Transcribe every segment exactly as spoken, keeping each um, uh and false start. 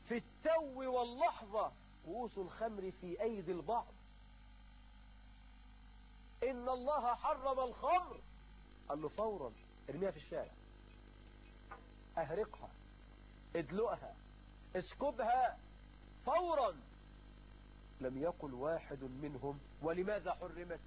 في التو واللحظة كؤوس الخمر في أيدي البعض. إن الله حرم الخمر، قال له فورا ارميها في الشارع، اهرقها، ادلقها، اسكبها فورا. لم يقل واحد منهم ولماذا حرمت،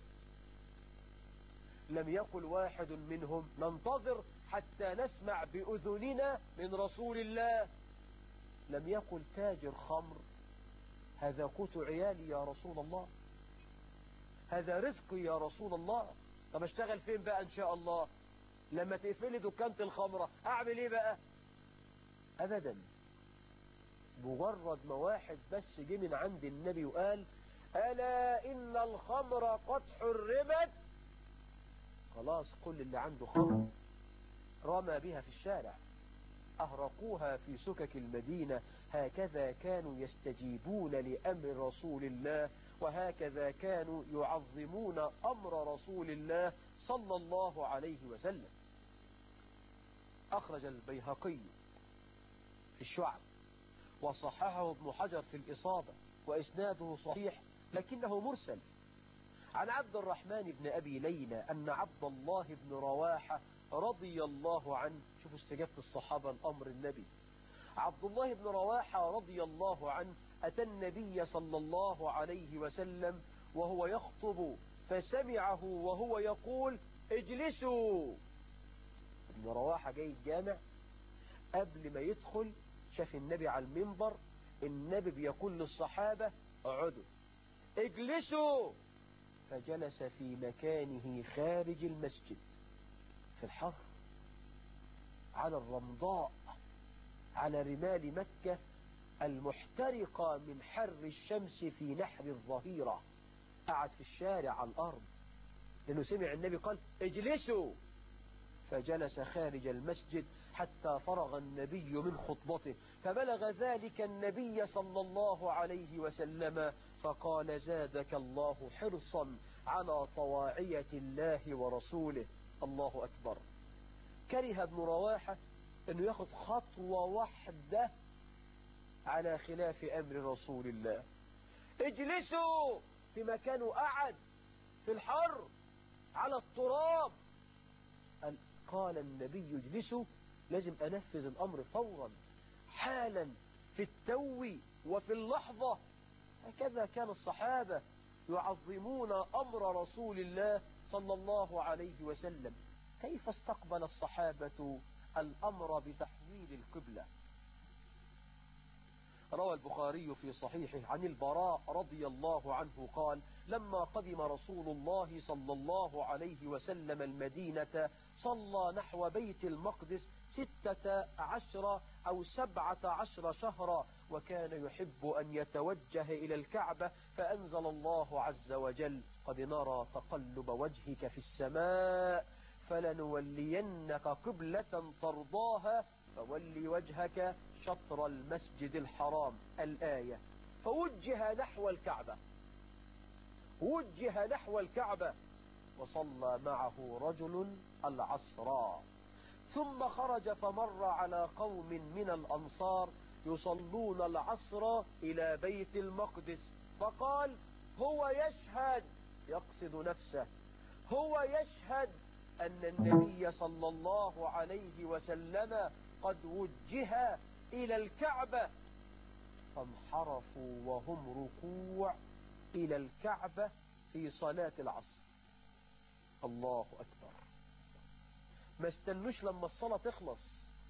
لم يقل واحد منهم ننتظر حتى نسمع بأذننا من رسول الله، لم يقل تاجر خمر هذا قوت عيالي يا رسول الله، هذا رزقي يا رسول الله، طب اشتغل فين بقى ان شاء الله لما تقفلي دكانة الخمرة، اعمل ايه بقى؟ ابدا. مجرد ما واحد بس جه من عند النبي وقال الا ان الخمر قد حرمت، خلاص كل اللي عنده خمر رمى بها في الشارع، أهرقوها في سكك المدينة. هكذا كانوا يستجيبون لأمر رسول الله، وهكذا كانوا يعظمون أمر رسول الله صلى الله عليه وسلم. أخرج البيهقي في الشعب وصححه ابن حجر في الإصابة وإسناده صحيح لكنه مرسل، عن عبد الرحمن بن أبي ليلى أن عبد الله بن رواحة رضي الله عنه، شوفوا استجابة الصحابة الأمر النبي، عبد الله بن رواحة رضي الله عنه أتى النبي صلى الله عليه وسلم وهو يخطب فسمعه وهو يقول اجلسوا. ابن رواحة جاي الجامع، قبل ما يدخل شاف النبي على المنبر، النبي بيقول للصحابة اقعدوا اجلسوا، فجلس في مكانه خارج المسجد في الحر على الرمضاء على رمال مكة المحترقة من حر الشمس في نحر الظهيرة، قعد في الشارع على الأرض لأنه سمع النبي قال اجلسوا، فجلس خارج المسجد حتى فرغ النبي من خطبته، فبلغ ذلك النبي صلى الله عليه وسلم فقال زادك الله حرصا على طواعية الله ورسوله. الله أكبر. كره ابن رواحة أنه ياخد خطوة واحدة على خلاف أمر رسول الله. اجلسوا في مكانه، قعد في الحر على التراب، قال النبي اجلسوا، لازم أنفذ الأمر فورا حالا في التو وفي اللحظة. هكذا كان الصحابة يعظمون أمر رسول الله صلى الله عليه وسلم. كيف استقبل الصحابة الأمر بتحويل القبلة؟ روى البخاري في صحيحه عن البراء رضي الله عنه قال لما قدم رسول الله صلى الله عليه وسلم المدينة صلى نحو بيت المقدس ستة عشر أو سبعة عشر شهرا، وكان يحب أن يتوجه إلى الكعبة، فأنزل الله عز وجل قد نرى تقلب وجهك في السماء فلنولينك قبلة ترضاها فولي وجهك شطر المسجد الحرام، الآية. فوجه نحو الكعبة، وجه نحو الكعبة وصلى معه رجل العصر، ثم خرج فمر على قوم من الأنصار يصلون العصر إلى بيت المقدس، فقال هو يشهد، يقصد نفسه، هو يشهد أن النبي صلى الله عليه وسلم قد وجه إلى الكعبة، فانحرفوا وهم ركوع إلى الكعبة في صلاة العصر. الله أكبر. ما استنوش لما الصلاة تخلص،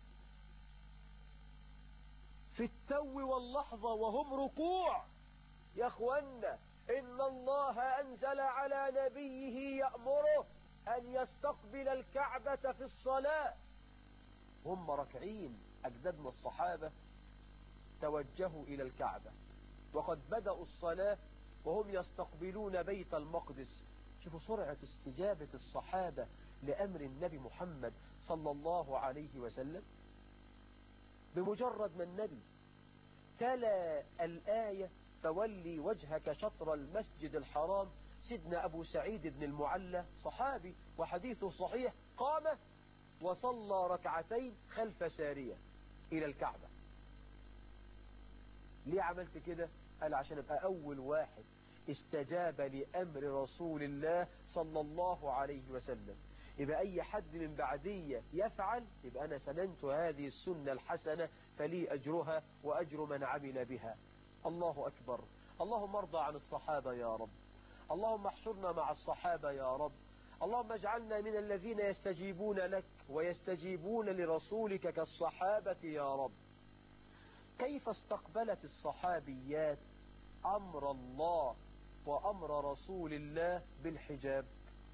في التو واللحظة وهم ركوع. يا أخوانا إن الله أنزل على نبيه يأمره أن يستقبل الكعبة في الصلاة. هم ركعين أجدادنا الصحابة توجهوا إلى الكعبة، وقد بدأوا الصلاة وهم يستقبلون بيت المقدس. شوفوا سرعة استجابة الصحابة لأمر النبي محمد صلى الله عليه وسلم. بمجرد ما النبي تلا الآية فولي وجهك شطر المسجد الحرام، سيدنا أبو سعيد بن المعلى صحابي وحديثه صحيح قام وصلى ركعتين خلف سارية إلى الكعبة. ليه عملت كده؟ قال عشان ابقى أول واحد استجاب لأمر رسول الله صلى الله عليه وسلم. يبقى أي حد من بعدية يفعل يبقى أنا سننت هذه السنة الحسنة فلي أجرها وأجر من عمل بها. الله أكبر. اللهم ارضى عن الصحابة يا رب. اللهم احشرنا مع الصحابة يا رب. اللهم اجعلنا من الذين يستجيبون لك ويستجيبون لرسولك كالصحابة يا رب. كيف استقبلت الصحابيات أمر الله وأمر رسول الله بالحجاب؟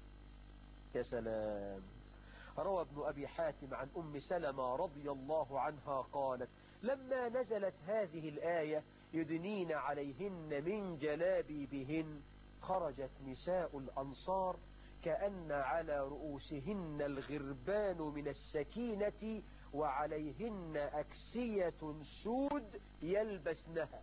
يا سلام. روى ابن أبي حاتم عن أم سلمة رضي الله عنها قالت لما نزلت هذه الآية يدنين عليهن من جلابيبهن خرجت نساء الأنصار كأن على رؤوسهن الغربان من السكينة وعليهن أكسية سود يلبسنها.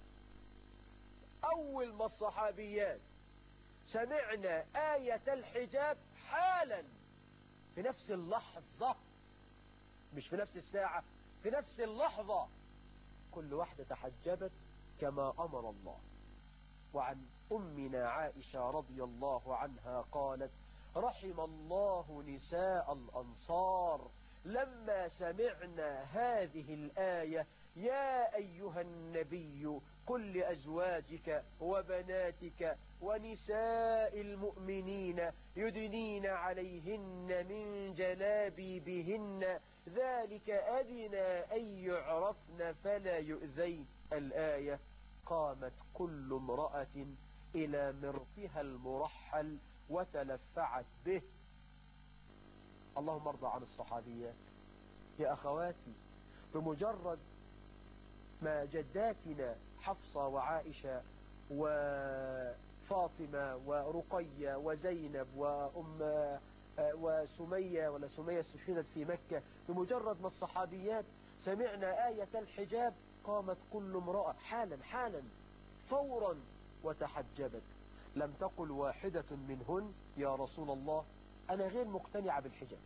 أول ما الصحابيات سمعنا آية الحجاب حالا في نفس اللحظة، مش في نفس الساعة، في نفس اللحظة كل واحدة تحجبت كما أمر الله. وعن أمنا عائشة رضي الله عنها قالت رحم الله نساء الأنصار لما سمعنا هذه الآية يا أيها النبي قل لأزواجك وبناتك ونساء المؤمنين يدنين عليهن من جلابيبهن ذلك أدنى أن يعرفن فلا يؤذين. الآية قامت كل امرأة إلى مرطها المرحل وتلفعت به. اللهم ارضى عن الصحابيات. يا أخواتي بمجرد ما جداتنا حفصة وعائشة وفاطمة ورقية وزينب وأم وسمية ولا سمية استشهدت في مكة، بمجرد ما الصحابيات سمعنا آية الحجاب قامت كل امرأة حالا حالا فورا وتحجبت. لم تقل واحدة منهن يا رسول الله أنا غير مقتنعة بالحجاب،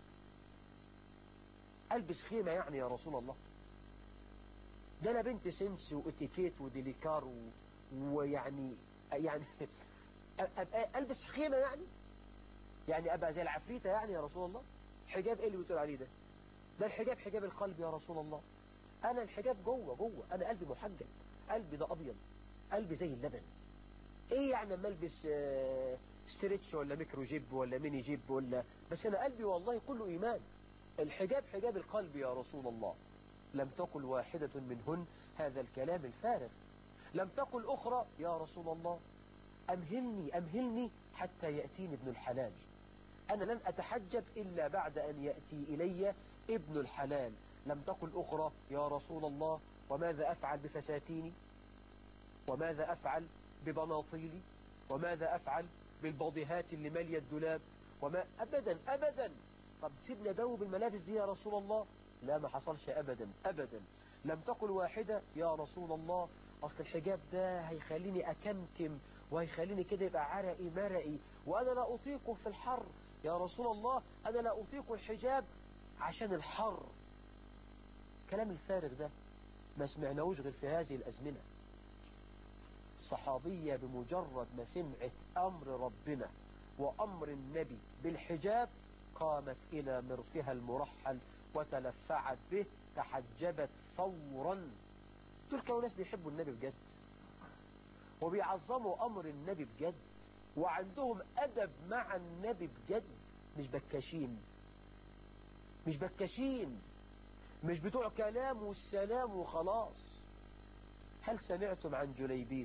ألبس خيمة يعني يا رسول الله؟ ده أنا بنت سنس واتيكيت وديليكار و... ويعني يعني أبقى ألبس خيمة يعني يعني أبقى زي العفريتة يعني يا رسول الله؟ حجاب إيه اللي بتقول عليه ده؟ ده الحجاب حجاب القلب يا رسول الله. أنا الحجاب جوه جوه، أنا قلبي محجب، قلبي ده أبيض، قلبي زي اللبن. إيه يعني أما ألبس آه ستريتش ولا ميكرو جيب ولا ميني جيب ولا، بس أنا قلبي والله كله إيمان. الحجاب حجاب القلب يا رسول الله. لم تقل واحدة منهن هذا الكلام الفارغ. لم تقل أخرى يا رسول الله أمهلني أمهلني حتى يأتيني ابن الحلال، أنا لن أتحجب إلا بعد أن يأتي إلي ابن الحلال. لم تقل أخرى يا رسول الله وماذا أفعل بفساتيني، وماذا أفعل ببناطيلي، وماذا أفعل بالبضيهات اللي مالية الدولاب، وما أبدا أبدا. طب سيبنا جو بالملابس دي يا رسول الله؟ لا، ما حصلش أبدا أبدا. لم تقل واحدة يا رسول الله أصل الحجاب ده هيخليني أكمكم وهيخليني كده يبقى عرقي مرقي وأنا لا أطيقه في الحر يا رسول الله، أنا لا أطيق الحجاب عشان الحر. كلام الفارغ ده ما سمعناهوش غير في هذه الأزمنة. الصحابية بمجرد ما سمعت أمر ربنا وأمر النبي بالحجاب قامت إلى مرثها المرحل وتلفعت به، تحجبت فورا. دول كانوا ناس بيحبوا النبي بجد وبيعظموا أمر النبي بجد وعندهم أدب مع النبي بجد، مش بكاشين مش بكاشين مش بتوع كلام والسلام وخلاص. هل سمعتم عن جليبيب؟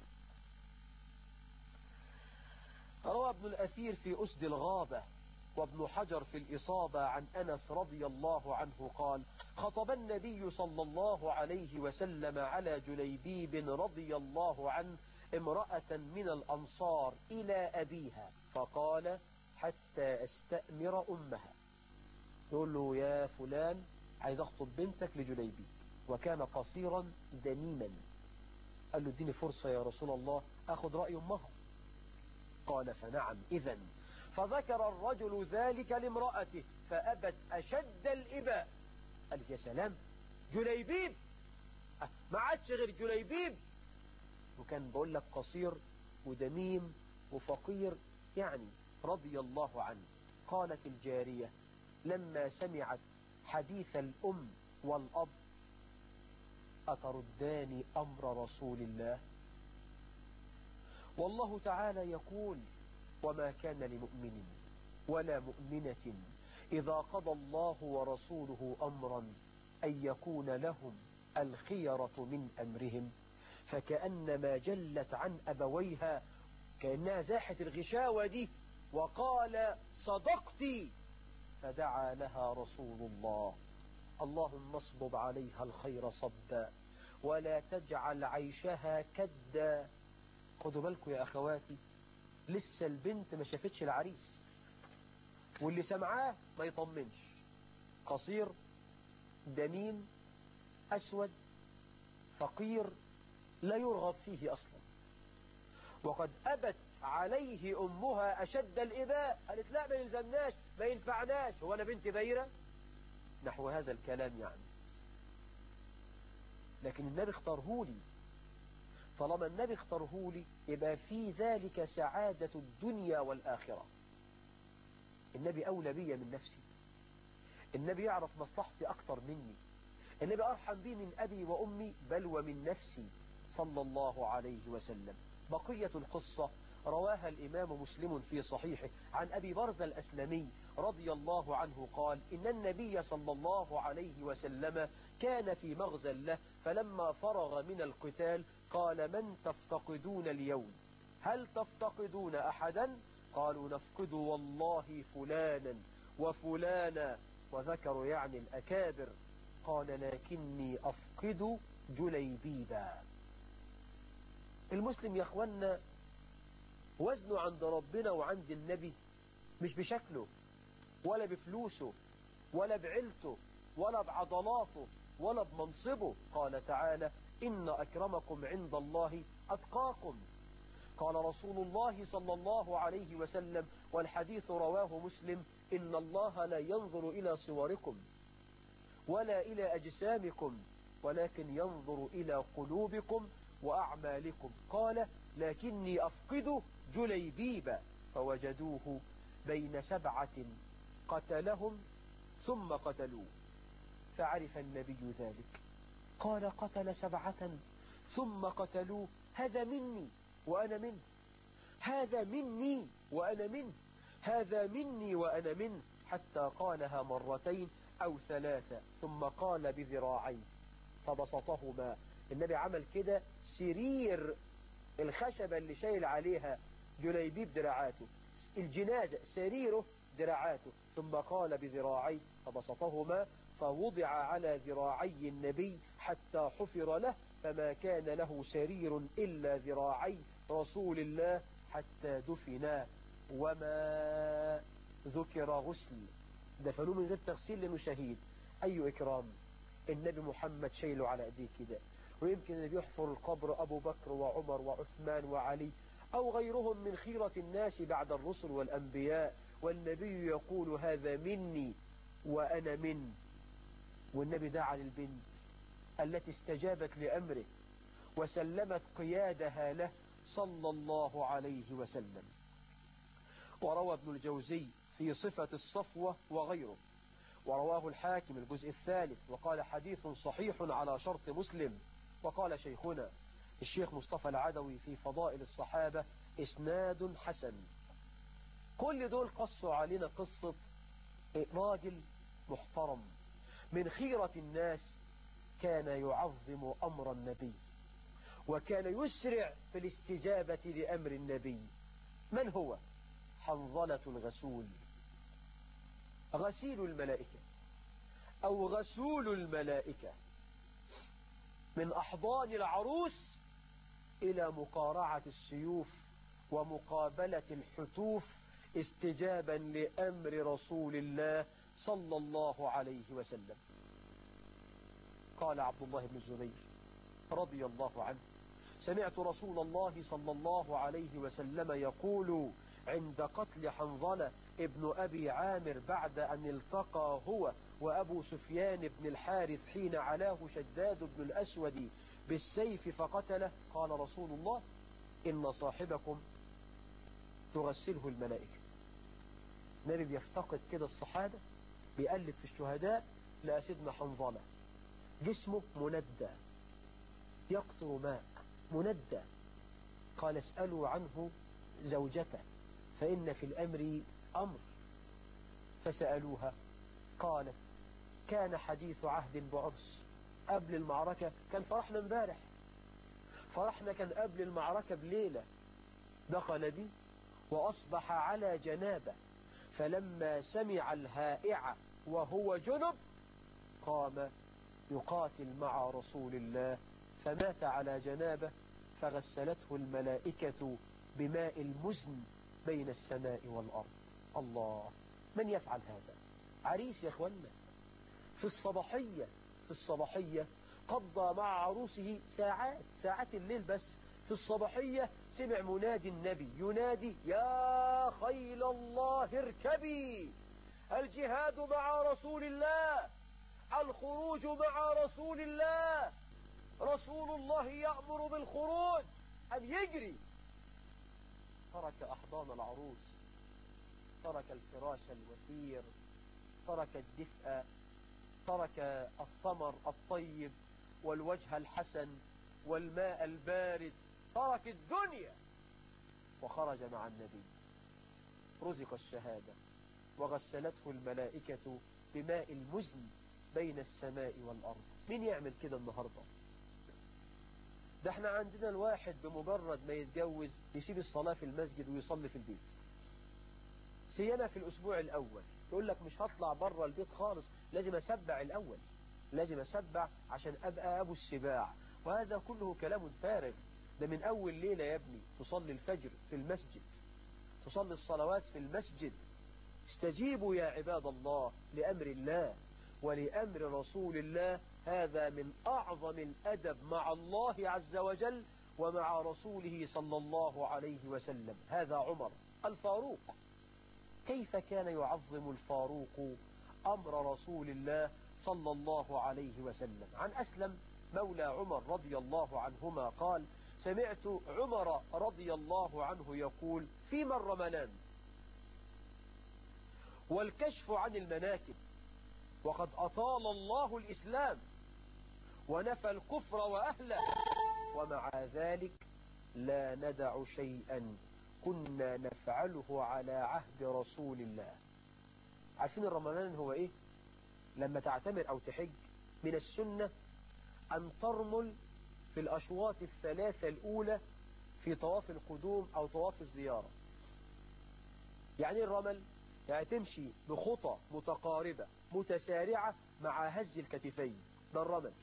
روى ابن الأثير في أسد الغابة وابن حجر في الإصابة عن أنس رضي الله عنه قال خطب النبي صلى الله عليه وسلم على جليبيب رضي الله عنه امرأة من الأنصار إلى أبيها فقال حتى أستأمر أمها. يقول له يا فلان عايز أخطب بنتك لجليبيب، وكان قصيرا دميما. قال له اديني فرصة يا رسول الله أخذ رأي أمها. قال فنعم إذن. فذكر الرجل ذلك لامرأته فأبت أشد الإباء. قال يا سلام جليبيب، ما عادش غير جليبيب، وكان بقول لك قصير ودميم وفقير يعني رضي الله عنه. قالت الجارية لما سمعت حديث الأم والأب أتردان أمر رسول الله؟ والله تعالى يقول وما كان لمؤمن ولا مؤمنة إذا قضى الله ورسوله أمرا أن يكون لهم الخيرة من أمرهم، فكأنما جلت عن أبويها كأنها زاحت الغشاوة دي وقال صدقتي، فدعا لها رسول الله اللهم اصبب عليها الخير صبا ولا تجعل عيشها كدا. خدوا بالكم يا أخواتي، لسه البنت ما شافتش العريس، واللي سمعاه ما يطمنش، قصير دميم أسود فقير لا يرغب فيه أصلا، وقد أبت عليه أمها أشد الإباء، قالت لا ما يلزمناش ما ينفعناش، هو أنا بنت بيرة؟ نحو هذا الكلام يعني. لكن النبي اختارهولي، طالما النبي اختارهولي يبقى في ذلك سعادة الدنيا والآخرة. النبي أولى بي من نفسي، النبي يعرف مصلحتي أكتر مني، النبي أرحم بي من أبي وأمي بل ومن نفسي صلى الله عليه وسلم. بقية القصة رواها الإمام مسلم في صحيحه عن أبي برزة الأسلمي رضي الله عنه قال إن النبي صلى الله عليه وسلم كان في مغزى له، فلما فرغ من القتال قال من تفتقدون اليوم؟ هل تفتقدون أحدا؟ قالوا نفقد والله فلانا وفلانا، وذكروا يعني الأكابر. قال لكني أفقد جليبيبا. المسلم يا أخوانا وزنه عند ربنا وعند النبي مش بشكله ولا بفلوسه ولا بعيلته ولا بعضلاته ولا بمنصبه. قال تعالى إن أكرمكم عند الله أتقاكم. قال رسول الله صلى الله عليه وسلم والحديث رواه مسلم إن الله لا ينظر إلى صوركم ولا إلى أجسامكم ولكن ينظر إلى قلوبكم وأعمالكم. قال لكني أفقد جليبيب، فوجدوه بين سبعة قتلهم ثم قتلوه، فعرف النبي ذلك قال قتل سبعة ثم قتلوه، هذا مني وأنا منه، هذا مني وأنا منه، هذا مني وأنا منه، حتى قالها مرتين أو ثلاثة ثم قال بذراعيه فبسطهما. النبي عمل كده سرير الخشبة اللي شايل عليها جليبيب دراعاته، الجنازة سريره دراعاته، ثم قال بذراعيه فبسطهما، فوضع على ذراعي النبي حتى حفر له، فما كان له سرير إلا ذراعي رسول الله حتى دفنا وما ذكر غسل، دفنوه من غير تغسيل لأنه شهيد. أي إكرام، النبي محمد شايله على أيديه كده، ويمكن النبي يحفر القبر أبو بكر وعمر وعثمان وعلي أو غيرهم من خيرة الناس بعد الرسل والأنبياء، والنبي يقول هذا مني وأنا منه. والنبي دعا للبنت التي استجابت لأمره وسلمت قيادها له صلى الله عليه وسلم. وروى ابن الجوزي في صفة الصفوة وغيره، ورواه الحاكم الجزء الثالث وقال حديث صحيح على شرط مسلم. وقال شيخنا الشيخ مصطفى العدوي في فضائل الصحابة إسناد حسن. كل دول قصوا علينا قصة راجل محترم من خيرة الناس كان يعظم أمر النبي وكان يسرع في الاستجابة لأمر النبي. من هو؟ حنظلة الغسول، غسيل الملائكة أو غسول الملائكة، من أحضان العروس إلى مقارعة السيوف ومقابلة الحتوف استجابا لأمر رسول الله صلى الله عليه وسلم. قال عبد الله بن الزبير رضي الله عنه سمعت رسول الله صلى الله عليه وسلم يقول عند قتل حنظلة ابن أبي عامر بعد أن التقى هو وأبو سفيان بن الحارث حين علاه شداد بن الأسود بالسيف فقتله، قال رسول الله: إن صاحبكم تغسله الملائكة. النبي بيفتقد كده الصحابة، بيقلب في الشهداء، لقى سيدنا حنظلة جسمه مندى يقطر ماء مندى، قال: اسألوا عنه زوجته فإن في الأمر أمر. فسألوها قالت: كان حديث عهد بعرس، قبل المعركة كان فرحنا امبارح، فرحنا كان قبل المعركة بليلة، دخل بي وأصبح على جنابه، فلما سمع الهائعة وهو جنب قام يقاتل مع رسول الله، فمات على جنابه، فغسلته الملائكة بماء المزن بين السماء والأرض. الله، من يفعل هذا؟ عريس يا اخوانا في الصباحية في الصباحية قضى مع عروسه ساعات ساعات الليل بس. في الصباحية سمع منادي النبي ينادي: يا خيل الله اركبي، الجهاد مع رسول الله، الخروج مع رسول الله، رسول الله يأمر بالخروج. أن يجري، ترك أحضان العروس، ترك الفراش الوثير، ترك الدفء، ترك الثمر الطيب والوجه الحسن والماء البارد، ترك الدنيا وخرج مع النبي، رزق الشهادة وغسلته الملائكة بماء المزن بين السماء والأرض. مين يعمل كده النهاردة؟ ده احنا عندنا الواحد بمجرد ما يتجوز يسيب الصلاة في المسجد ويصلي في البيت، سيما في الأسبوع الأول، يقول لك مش هطلع بره البيت خالص، لازم أسبع الأول، لازم أسبع عشان أبقى أبو السباع. وهذا كله كلام فارغ. ده من أول ليلة يا ابني تصلي الفجر في المسجد، تصلي الصلوات في المسجد. استجيبوا يا عباد الله لأمر الله ولأمر رسول الله. هذا من أعظم الأدب مع الله عز وجل ومع رسوله صلى الله عليه وسلم. هذا عمر الفاروق، كيف كان يعظم الفاروق أمر رسول الله صلى الله عليه وسلم. عن أسلم مولى عمر رضي الله عنهما قال: سمعت عمر رضي الله عنه يقول: فيما الرملان والكشف عن المناكب، وقد أطال الله الإسلام ونفى الكفر وأهله، ومع ذلك لا ندع شيئا كنا نفعله على عهد رسول الله. عارفين الرملان هو ايه؟ لما تعتمر او تحج من السنة ان ترمل في الاشواط الثلاثة الاولى في طواف القدوم او طواف الزيارة. يعني الرمل يعني تمشي بخطى متقاربة متسارعة مع هز الكتفين، ده الرمل.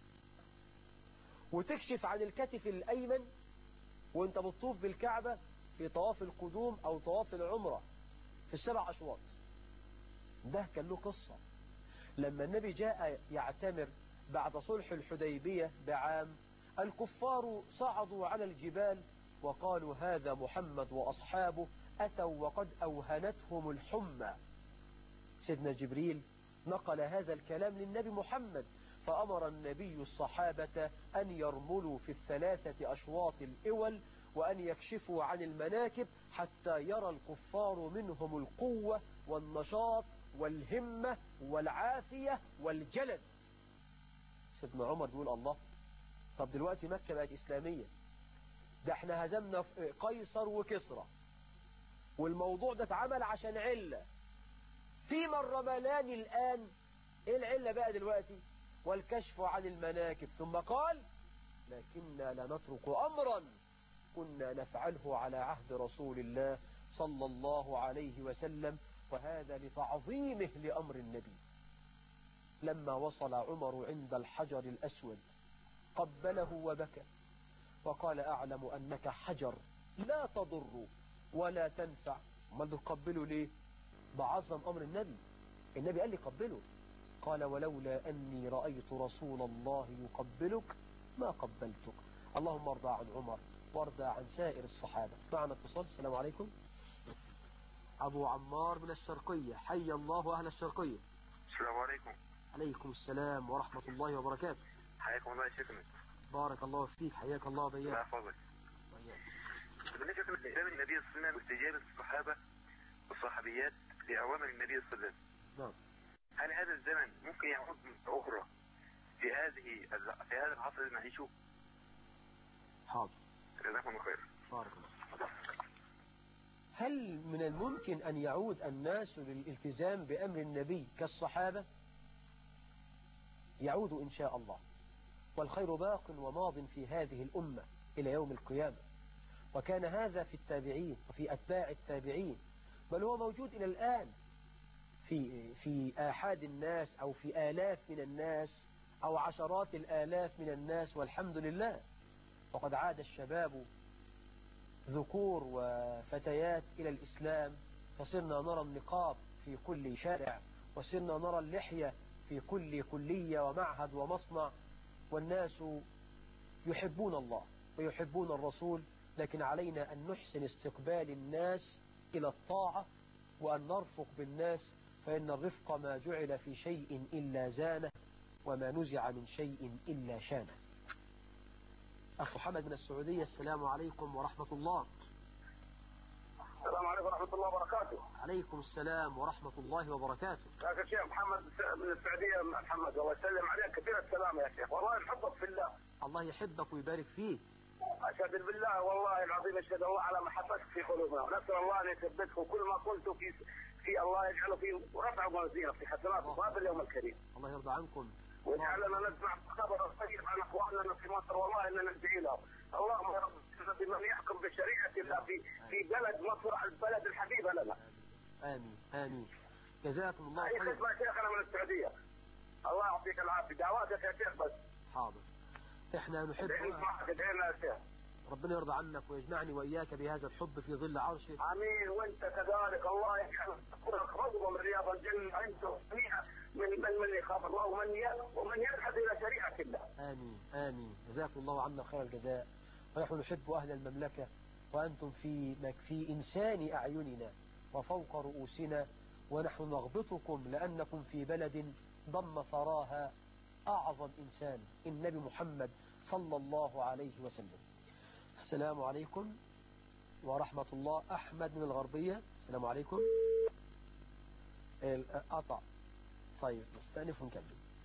وتكشف عن الكتف الايمن وانت بتطوف بالكعبة في طواف القدوم او طواف العمرة في السبع اشواط. ده كان له قصة. لما النبي جاء يعتمر بعد صلح الحديبية بعام، الكفار صعدوا على الجبال وقالوا: هذا محمد وأصحابه أتوا وقد أوهنتهم الحمى. سيدنا جبريل نقل هذا الكلام للنبي محمد، فأمر النبي الصحابة أن يرملوا في الثلاثة أشواط الأول وأن يكشفوا عن المناكب حتى يرى الكفار منهم القوة والنشاط والهمة والعافية والجلد. سيدنا عمر بيقول: الله، طب دلوقتي مكة بقت إسلامية، ده احنا هزمنا قيصر وكسرى، والموضوع ده اتعمل عشان علة، فيما الرملان الآن؟ ايه العلة بقى دلوقتي؟ والكشف عن المناكب. ثم قال: لكننا لا نترك أمرا كنا نفعله على عهد رسول الله صلى الله عليه وسلم، وهذا لتعظيمه لأمر النبي. لما وصل عمر عند الحجر الأسود قبله وبكى وقال: أعلم أنك حجر لا تضر ولا تنفع. ما بتقبله ليه؟ بعظم أمر النبي. النبي قال لي قبله، قال: ولولا أني رأيت رسول الله يقبلك ما قبلتك. اللهم ارضى عن عمر وارضى عن سائر الصحابة. معنا اتصال. السلام عليكم. أبو عمار من الشرقية، حي الله أهل الشرقية. السلام عليكم. عليكم السلام ورحمة الله وبركاته. حياكم الله يا شيخنا. بارك الله فيك، حياك الله الله وبياك. يحفظك. بالنسبة شيخنا لإعلام النبي صلى الله عليه وسلم واستجابة الصحابة والصحابيات لأوامر النبي صلى الله عليه وسلم. نعم. هل هذا الزمن ممكن يعود مرة أخرى في هذه في هذا العصر اللي نعيشه؟ حاضر. جزاكم الله خير. بارك الله. هل من الممكن أن يعود الناس للالتزام بأمر النبي كالصحابة؟ يعود إن شاء الله، والخير باق وماض في هذه الأمة إلى يوم القيامة، وكان هذا في التابعين وفي أتباع التابعين، بل هو موجود إلى الآن في في آحاد الناس أو في آلاف من الناس أو عشرات الآلاف من الناس، والحمد لله. وقد عاد الشباب ذكور وفتيات إلى الإسلام، فصرنا نرى النقاب في كل شارع، وصرنا نرى اللحية في كل كلية ومعهد ومصنع، والناس يحبون الله ويحبون الرسول، لكن علينا أن نحسن استقبال الناس إلى الطاعة وأن نرفق بالناس، فإن الرفق ما جعل في شيء إلا زانه، وما نزع من شيء إلا شانه. أخ محمد من السعودية، السلام عليكم ورحمة الله. السلام عليكم ورحمة الله وبركاته. عليكم السلام ورحمة الله وبركاته. يا شيخ محمد من السعودية، محمد الله يسلم عليك، كثير السلام يا شيخ، والله نحبك في الله. الله يحبك ويبارك فيك. أشهد بالله والله العظيم، أشهد الله على محبتك في قلوبنا، ونسأل الله أن يثبتك، وكل ما قلت في في الله يجعله في رفع موازينه في حسناته في هذا اليوم الكريم. الله يرضى عنكم. واجعلنا نسمع خبر الطيب عن اخواننا في مصر، والله اننا ندعي لهم. اللهم يا رب بمن يحكم بشريعه الله في في بلد مصر، البلد الحبيبه لنا. امين امين. جزاكم الله خير. خير. اسمع شيخ، انا من السعوديه. الله يعطيك العافيه، دعواتك يا شيخ بس. حاضر. احنا نحب ادعينا يا شيخ. ربنا يرضى عنك ويجمعني وإياك بهذا الحب في ظل عرشه. امين. وانت كذلك، الله يجعلك روضه من رياض الجنه، انت جميعا من من من يخاف الله ومن ومن يبحث الى شريعه الله. امين امين. جزاكم الله عنا خير الجزاء، ونحن نحب اهل المملكه، وانتم في في انسان اعيننا وفوق رؤوسنا، ونحن نغبطكم لانكم في بلد ضم ثراها اعظم انسان، النبي محمد صلى الله عليه وسلم. السلام عليكم ورحمة الله. أحمد من الغربية، السلام عليكم. قطع. طيب نستأنف ونكمل.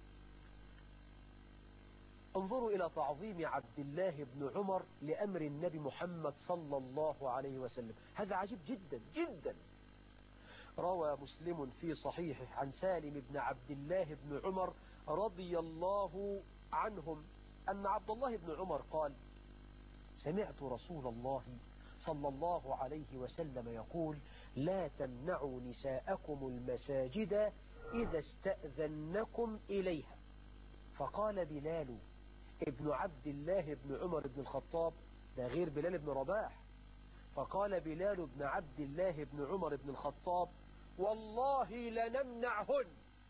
انظروا إلى تعظيم عبد الله بن عمر لأمر النبي محمد صلى الله عليه وسلم، هذا عجيب جدا جدا. روى مسلم في صحيحه عن سالم بن عبد الله بن عمر رضي الله عنهم أن عبد الله بن عمر قال: سمعت رسول الله صلى الله عليه وسلم يقول: لا تمنعوا نساءكم المساجد إذا استأذنكم إليها. فقال بلال ابن عبد الله بن عمر بن الخطاب، ده غير بلال بن رباح، فقال بلال بن عبد الله بن عمر بن الخطاب: والله لنمنعهن.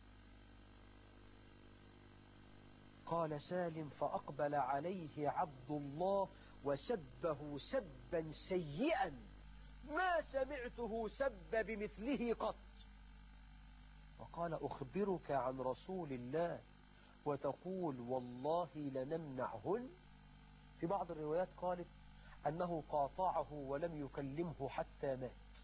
قال سالم: فأقبل عليه عبد الله وسبه سبا سيئا ما سمعته سب بمثله قط، وقال: أخبرك عن رسول الله وتقول والله لنمنعهن؟ في بعض الروايات قالت أنه قاطعه ولم يكلمه حتى مات.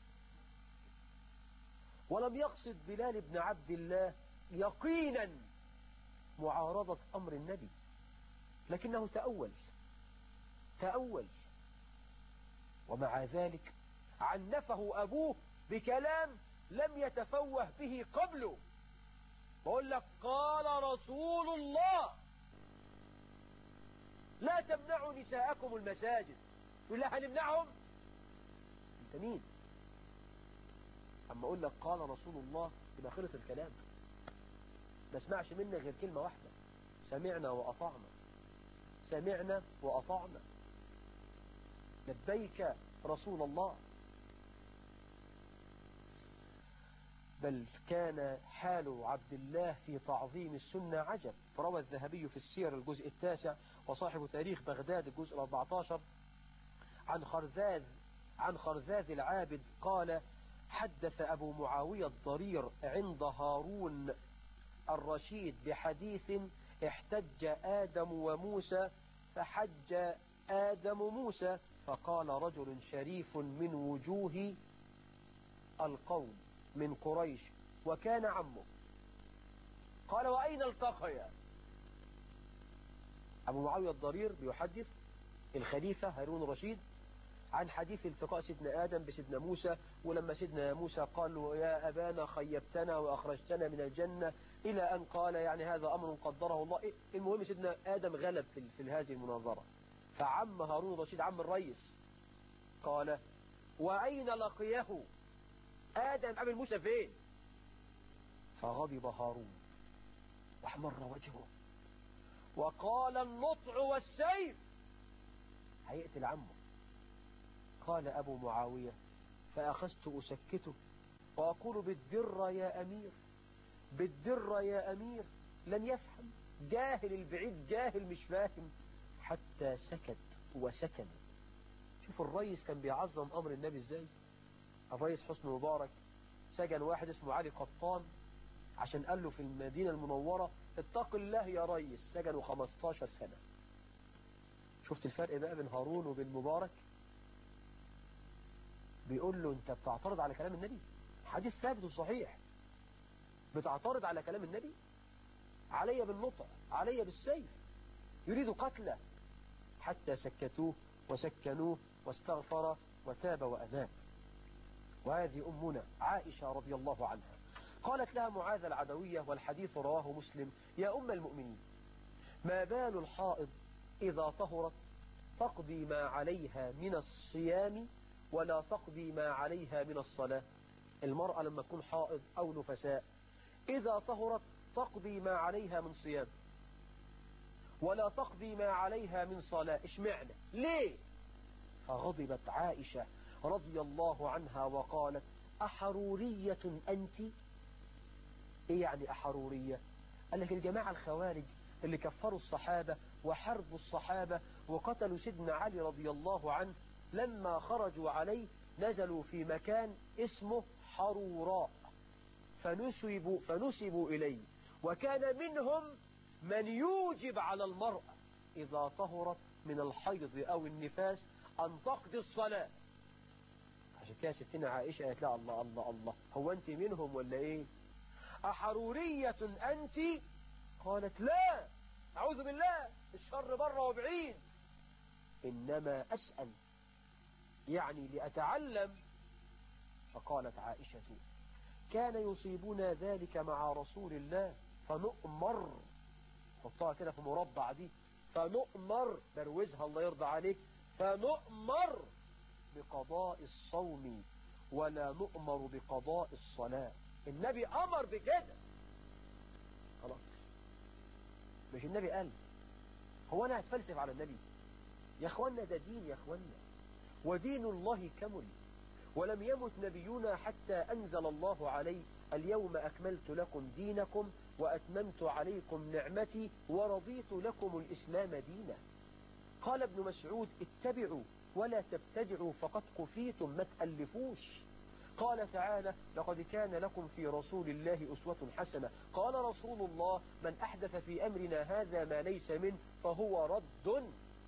ولم يقصد بلال بن عبد الله يقينا معارضة أمر النبي، لكنه تأول تأول ومع ذلك عنفه أبوه بكلام لم يتفوه به قبله. بقول لك قال رسول الله: لا تمنعوا نساءكم المساجد. يقول لا هنمنعهم؟ انت مين؟ اما اقول لك قال رسول الله يبقى خلص الكلام، ما اسمعش منك غير كلمة واحدة: سمعنا وأطعنا، سمعنا وأطعنا، لبيك رسول الله. بل كان حال عبد الله في تعظيم السنة عجب. روى الذهبي في السير الجزء التاسع وصاحب تاريخ بغداد الجزء الأربعة عشر عن خرذاذ عن خرذاذ العابد قال: حدث أبو معاوية الضرير عند هارون الرشيد بحديث احتج آدم وموسى فحج آدم موسى، فقال رجل شريف من وجوه القوم من قريش وكان عمه، قال وأين التقيا؟ أبو معاوية الضرير بيحدث الخليفة هارون الرشيد عن حديث التقاء سيدنا آدم بسيدنا موسى، ولما سيدنا موسى قال له يا أبانا خيبتنا وأخرجتنا من الجنة، إلى أن قال يعني هذا أمر قدره الله. المهم سيدنا آدم غلب في, في هذه المناظرة، فعم هارون الرشيد عم الرئيس قال وأين لقيه آدم؟ قابل موسى فين؟ فغضب هارون واحمر وجهه وقال النطع والسيف، هيقتل عمه. قال أبو معاوية فأخذت أسكته وأقول بالدرة يا أمير، بالدرة يا أمير، لم يفهم، جاهل البعيد جاهل مش فاهم، حتى سكت وسكن. شوف الرئيس كان بيعظم أمر النبي ازاي. الرئيس حسني مبارك سجن واحد اسمه علي قطان عشان قال له في المدينة المنورة اتق الله يا ريس، سجنوا خمستاشر سنة. شفت الفرق بقى بين هارون وبين مبارك؟ بيقول له انت بتعترض على كلام النبي، حديث ثابت وصحيح، بتعترض على كلام النبي؟ علي بالنطع، علي بالسيف، يريد قتله، حتى سكتوه وسكنوه واستغفر وتاب وأناب. وهذه أمنا عائشة رضي الله عنها قالت لها معاذ العدوية والحديث رواه مسلم يا أم المؤمنين ما بال الحائض إذا طهرت تقضي ما عليها من الصيام ولا تقضي ما عليها من الصلاة؟ المرأة لما تكون حائض أو نفساء إذا طهرت تقضي ما عليها من صيام ولا تقضي ما عليها من صلاة. اشمعنى؟ ليه؟ فغضبت عائشة رضي الله عنها وقالت أحرورية أنت؟ إيه يعني أحرورية؟ قال لك الجماعة الخوارج اللي كفروا الصحابة وحربوا الصحابة وقتلوا سيدنا علي رضي الله عنه، لما خرجوا عليه نزلوا في مكان اسمه حروراء فنسبوا, فنسبوا إليه، وكان منهم من يوجب على المرأة إذا طهرت من الحيض أو النفاس أن تقضي الصلاة. عشان كده ستنا عائشة قالت لا الله الله الله، هو أنت منهم ولا إيه؟ أحرورية أنت؟ قالت لا أعوذ بالله، الشر بره وبعيد، إنما أسأل يعني لأتعلم. فقالت عائشة كان يصيبنا ذلك مع رسول الله فنؤمر، حطها كده في مربع دي، فنؤمر، بروزها الله يرضى عليك، فنؤمر بقضاء الصوم ولا نؤمر بقضاء الصلاة. النبي أمر بكده خلاص، مش النبي قال. هو أنا هتفلسف على النبي؟ يا أخوانا ده دين يا أخوانا، ودين الله كمل، ولم يمت نبينا حتى أنزل الله عليه اليوم أكملت لكم دينكم وأتممت عليكم نعمتي ورضيت لكم الإسلام دينا. قال ابن مسعود اتبعوا ولا تبتدعوا فقد كفيتم، ما تألفوش. قال تعالى لقد كان لكم في رسول الله أسوة حسنة. قال رسول الله من أحدث في أمرنا هذا ما ليس منه فهو رد.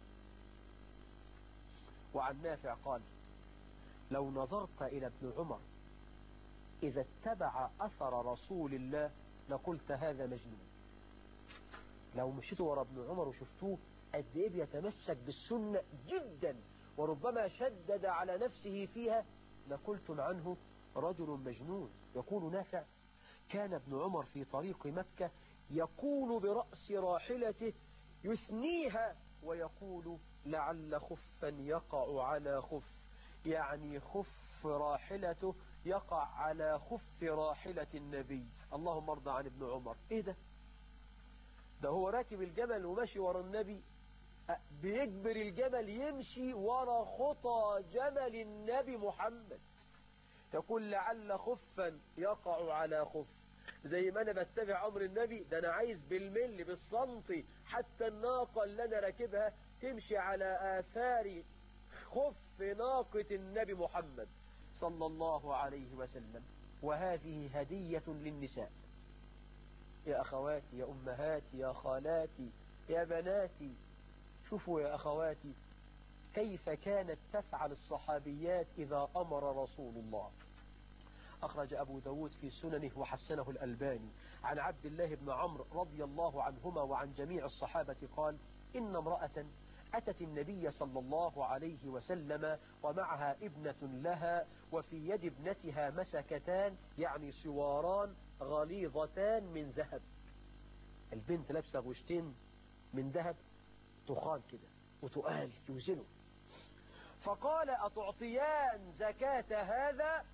وعن نافع قال لو نظرت إلى ابن عمر إذا اتبع أثر رسول الله لقلت هذا مجنون. لو مشيتوا ورا ابن عمر وشفتوه قد إيه بيتمسك بالسنة جدا وربما شدد على نفسه فيها لقلتم عنه رجل مجنون. يقول نافع كان ابن عمر في طريق مكة يقول برأس راحلته يثنيها ويقول لعل خفا يقع على خف، يعني خف راحلته يقع على خف راحلة النبي. اللهم ارضى عن ابن عمر. ايه ده؟ ده هو راكب الجمل وماشي ورا النبي، بيجبر الجمل يمشي ورا خطى جمل النبي محمد. تقول لعل خفا يقع على خف، زي ما انا بتبع امر النبي ده انا عايز بالملي بالسنتي حتى الناقة اللي انا راكبها تمشي على آثار خف ناقة النبي محمد صلى الله عليه وسلم. وهذه هدية للنساء. يا أخواتي يا أمهاتي يا خالاتي يا بناتي، شوفوا يا أخواتي كيف كانت تفعل الصحابيات إذا أمر رسول الله. أخرج أبو داود في سننه وحسنه الألباني عن عبد الله بن عمرو رضي الله عنهما وعن جميع الصحابة قال: إن امرأة أتت النبي صلى الله عليه وسلم ومعها ابنة لها، وفي يد ابنتها مسكتان يعني سواران غليظتان من ذهب. البنت لابسة غشتين من ذهب تخان كده وتقال يوزنه. فقال: أتعطيان زكاة هذا؟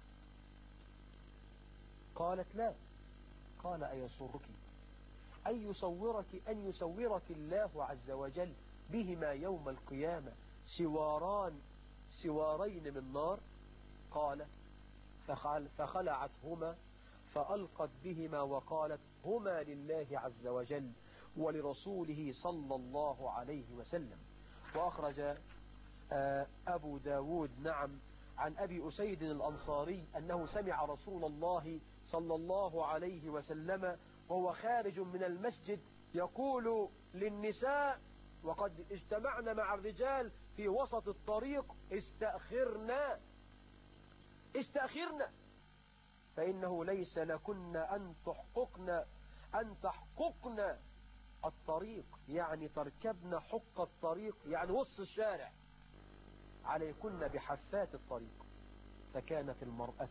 قالت: لا. قال: أيسرك أن يصورك أن يصورك الله عز وجل بهما يوم القيامة سواران سوارين من نار؟ قال: فخل فخلعتهما فألقت بهما وقالت: هما لله عز وجل ولرسوله صلى الله عليه وسلم. وأخرج أبو داود نعم عن أبي أسيد الأنصاري أنه سمع رسول الله صلى الله عليه وسلم وهو خارج من المسجد يقول للنساء وقد اجتمعنا مع الرجال في وسط الطريق: استأخرنا استأخرنا فإنه ليس لكن أن تحققن أن تحققن الطريق، يعني تركبن حق الطريق يعني وسط الشارع، عليكن بحفات الطريق. فكانت المرأة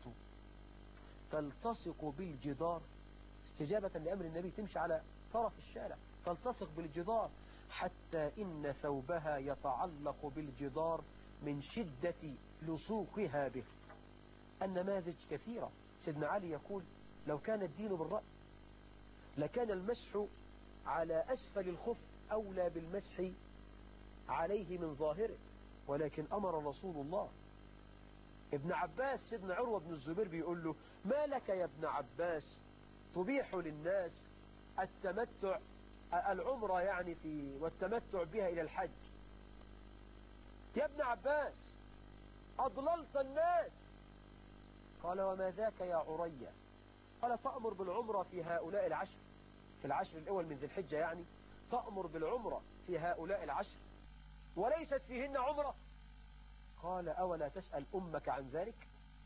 تلتصق بالجدار استجابة لأمر النبي، تمشي على طرف الشارع تلتصق بالجدار حتى إن ثوبها يتعلق بالجدار من شدة لصوقها به. النماذج كثيرة. سيدنا علي يقول: لو كان الدين بالرأي لكان المسح على أسفل الخف أولى بالمسح عليه من ظاهره، ولكن أمر رسول الله. ابن عباس سيدنا عروة بن الزبير بيقول له: ما لك يا ابن عباس تبيح للناس التمتع العمرة يعني في والتمتع بها إلى الحج؟ يا ابن عباس أضللت الناس. قال: وما ذاك يا عرية؟ قال: تأمر بالعمرة في هؤلاء العشر، في العشر الأول من ذي الحجة، يعني تأمر بالعمرة في هؤلاء العشر وليست فيهن عمرة. قال: أولا تسأل أمك عن ذلك؟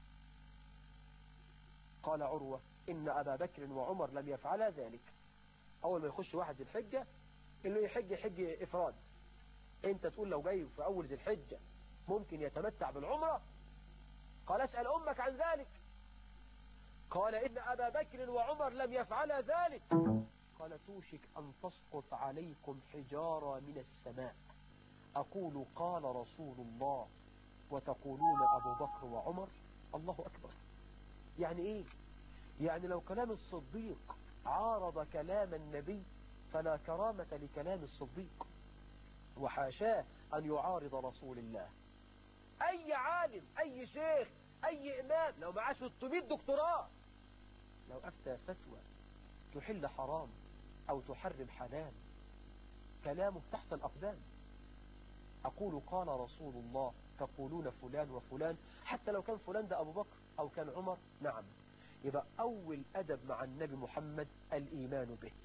قال عروة: إن أبا بكر وعمر لم يفعلا ذلك. أول ما يخش واحد ذي الحجة اللي يحج حج إفراد، أنت تقول لو جاي في أول ذي الحجة ممكن يتمتع بالعمرة؟ قال: اسأل أمك عن ذلك. قال: إن أبا بكر وعمر لم يفعلا ذلك. قال: توشك أن تسقط عليكم حجارة من السماء، أقول قال رسول الله وتقولون أبو بكر وعمر. الله أكبر. يعني إيه؟ يعني لو كلام الصديق عارض كلام النبي فلا كرامة لكلام الصديق، وحاشاه أن يعارض رسول الله. أي عالم أي شيخ أي إمام لو معاه ستمائة دكتوراه لو أفتى فتوى تحل حرام أو تحرم حلال كلامه تحت الأقدام. أقول قال رسول الله تقولون فلان وفلان، حتى لو كان فلان ده أبو بكر أو كان عمر. نعم. يبقى أول أدب مع النبي محمد الإيمان به.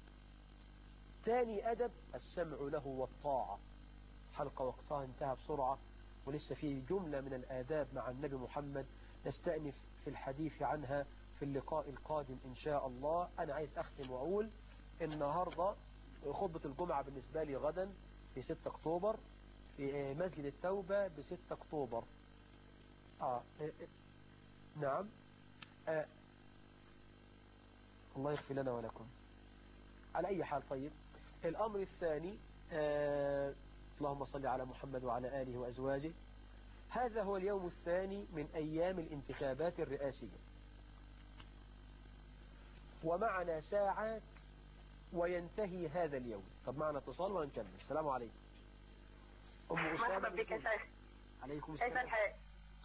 ثاني أدب السمع له والطاعة. حلقة وقتها انتهى بسرعة ولسه في جملة من الآداب مع النبي محمد نستأنف في الحديث عنها في اللقاء القادم إن شاء الله. أنا عايز أختم وأقول النهاردة خطبة الجمعة بالنسبة لي غدا في ستة أكتوبر في مسجد التوبة ب ستة أكتوبر. آه. نعم. آه. الله يغفر لنا ولكم. على أي حال. طيب الأمر الثاني آه. اللهم صل على محمد وعلى آله وأزواجه. هذا هو اليوم الثاني من أيام الانتخابات الرئاسية، ومعنا ساعات وينتهي هذا اليوم. طب معنا اتصال ونكمل. السلام عليكم. أم أسامة. مرحبا بك يا شيخ. عليكم كيف السلام. الحال؟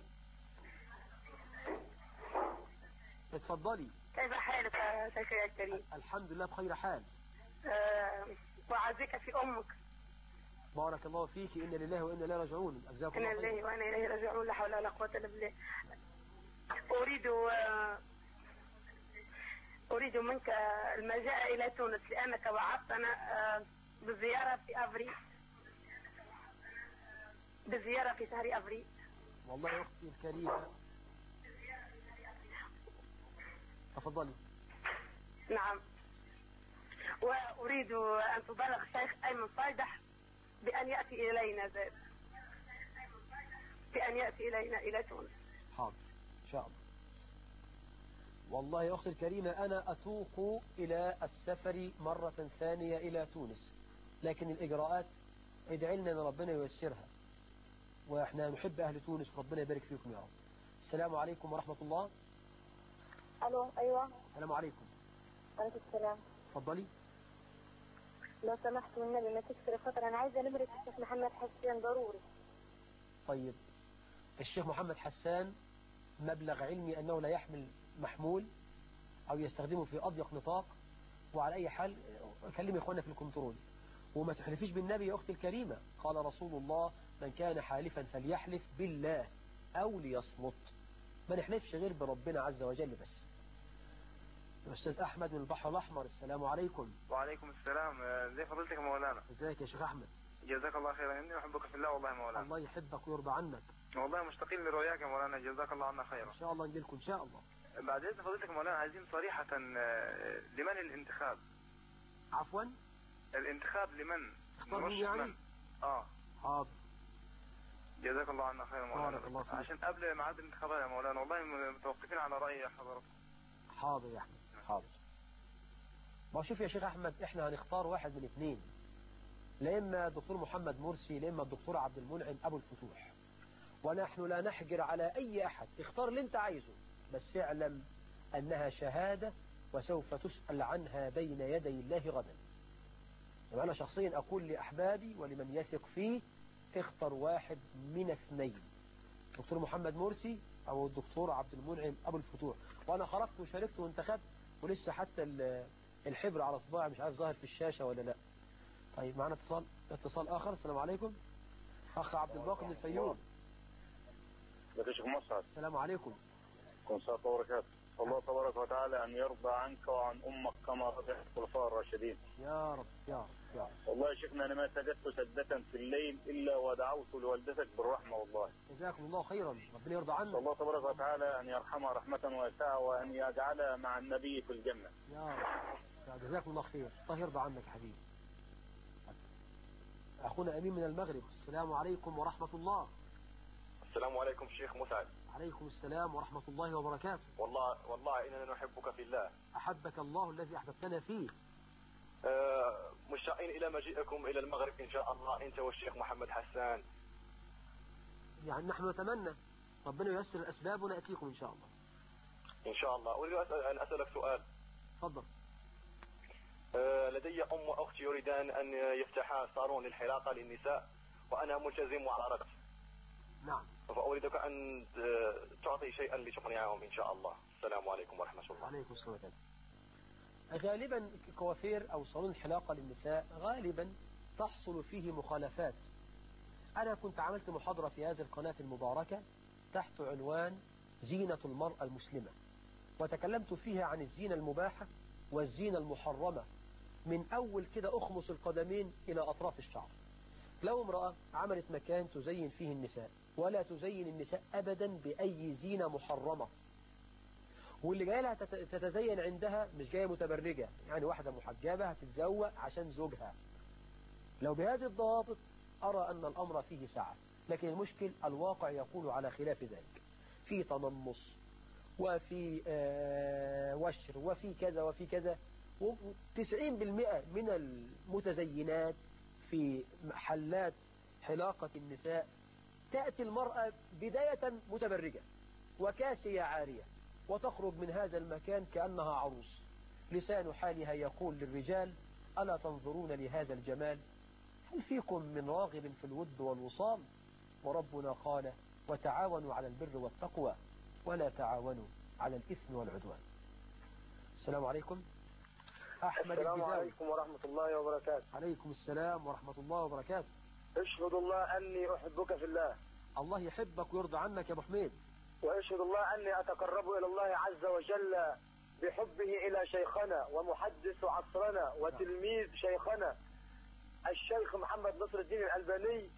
اتفضلي. كيف حالك يا شيخي الكريم؟ الحمد لله بخير حال. أه وعزك في أمك. بارك الله فيك. إن لله وإنا إليه راجعون. أجزاكم إن الله خير. لله وإنا إليه راجعون. لا حول ولا قوة إلا بالله. أريد أريد منك المجاء إلى تونس لأنك وعدتنا بالزيارة في أفريقيا، بالزيارة في شهر أفريل. والله يا أختي الكريمة تفضلي. نعم، وأريد أن تبلغ الشيخ أيمن صيدح بأن يأتي إلينا ذات بأن يأتي إلينا إلى تونس. حاضر إن شاء الله. والله يا أختي الكريمة أنا أتوق إلى السفر مرة ثانية إلى تونس، لكن الإجراءات ادعي لنا أن ربنا ييسرها، وإحنا نحب أهل تونس وربنا يبارك فيكم يا رب. السلام عليكم ورحمة الله. الو ايوه. السلام عليكم. وعليكم السلام. اتفضلي. لو سمحت والنبي ما تكسر خاطر، انا عايزه نمره الشيخ محمد حسان ضروري. طيب الشيخ محمد حسان مبلغ علمي أنه لا يحمل محمول أو يستخدمه في أضيق نطاق، وعلى أي حال كلمي إخواننا في الكنترول، وما تحلفيش بالنبي يا أختي الكريمة. قال رسول الله من كان حالفا فليحلف بالله أو ليصمت، ما نحلفش غير بربنا عز وجل بس. الأستاذ أحمد من البحر الأحمر، السلام عليكم. وعليكم السلام. ازي فضيلتك يا مولانا؟ ازيك يا شيخ أحمد؟ جزاك الله خيرا، اني احبك في الله والله يا مولانا. الله يحبك ويرضى عنك. والله مشتاقين لرؤياك يا مولانا، جزاك الله عنا خيرا. إن شاء الله نجيلكم إن شاء الله. بعد اذن فضيلتك يا مولانا عايزين صريحة لمن الانتخاب؟ عفوا؟ الانتخاب لمن؟ تختار مين يعني؟ من؟ اه حاضر. جزاك الله عنا خيرا مولانا. بارك الله فيك. عشان قبل ميعاد الانتخابات يا مولانا والله متوقفين على رأي حضرتك. حاضر يا أحمد حاضر. ما شوف يا شيخ أحمد، إحنا هنختار واحد من اثنين، لا إما الدكتور محمد مرسي لا إما الدكتور عبد المنعم أبو الفتوح، ونحن لا نحجر على أي أحد، اختار اللي أنت عايزه، بس اعلم أنها شهادة وسوف تسأل عنها بين يدي الله غدا. يعني أنا شخصيا أقول لأحبابي ولمن يثق فيه اختر واحد من اثنين، دكتور محمد مرسي أو الدكتور عبد المنعم أبو الفتوح. وأنا خرجت وشاركت وانتخبت، ولسه حتى الحبر على صباعي مش عارف ظاهر في الشاشة ولا لا. طيب معنا اتصال اتصال آخر. السلام عليكم. أخ عبد الباقي من الفيوم. ازيك يا شيخ مسعد؟ السلام عليكم. كن ساعة وبركاته. الله تبارك وتعالى أن يرضى عنك وعن أمك كما رضي الخلفاء الراشدين. يا رب يا رب يا رب. والله يا شيخنا أنا ما سجدت سجدة في الليل إلا ودعوت لوالدتك بالرحمة والله. جزاكم الله خيرا، ربنا يرضى عنك. الله تبارك وتعالى أن يرحمها رحمة واسعة وأن يجعلها مع النبي في الجنة. يا رب. جزاكم الله خير، الله يرضى عنك يا حبيبي. أخونا أمين من المغرب، السلام عليكم ورحمة الله. السلام عليكم شيخ مسعد. عليكم السلام ورحمة الله وبركاته. والله والله إننا نحبك في الله. أحبك الله الذي أحببتنا فيه. آه مشتاقين إلى مجيئكم إلى المغرب إن شاء الله أنت والشيخ محمد حسان. يعني نحن نتمنى ربنا ييسر الأسباب ونأتيكم إن شاء الله. إن شاء الله. أريد أن أسألك سؤال. تفضل. آه لدي أم وأختي يريدان أن يفتحا صالون للحلاقة للنساء وأنا ملتزم وعلى رأس. نعم. فأريدك أن تعطي شيئا لتقنعهم إن شاء الله. السلام عليكم ورحمة الله. عليكم السلام. غالبا كوافير أو صالون حلاقة للنساء غالبا تحصل فيه مخالفات. أنا كنت عملت محاضرة في هذه القناة المباركة تحت عنوان زينة المرأة المسلمة، وتكلمت فيها عن الزينة المباحة والزينة المحرمة من أول كده أخمص القدمين إلى أطراف الشعر. لو امرأة عملت مكان تزين فيه النساء ولا تزين النساء أبدا بأي زينة محرمة، واللي جاي لها تتزين عندها مش جاية متبرجة، يعني واحدة محجبة هتتزوق عشان زوجها، لو بهذه الضوابط أرى أن الأمر فيه سعة. لكن المشكل الواقع يقول على خلاف ذلك، في تنمص وفي آه وشر وفي كذا وفي كذا. وتسعين بالمئة من المتزينات في محلات حلاقة النساء تأتي المرأة بداية متبرجة وكاسية عارية، وتخرج من هذا المكان كأنها عروس. لسان حالها يقول للرجال ألا تنظرون لهذا الجمال؟ هل فيكم من راغب في الود والوصال؟ وربنا قال وتعاونوا على البر والتقوى ولا تعاونوا على الإثم والعدوان. السلام عليكم. أحمد السلام الجزاوي. عليكم ورحمة الله وبركاته. عليكم السلام ورحمة الله وبركاته. اشهد الله أني أحبك في الله. الله يحبك ويرضى عنك يا أبو حميد. واشهد الله أني أتقرب إلى الله عز وجل بحبه إلى شيخنا ومحدث عصرنا وتلميذ شيخنا الشيخ محمد نصر الدين الألباني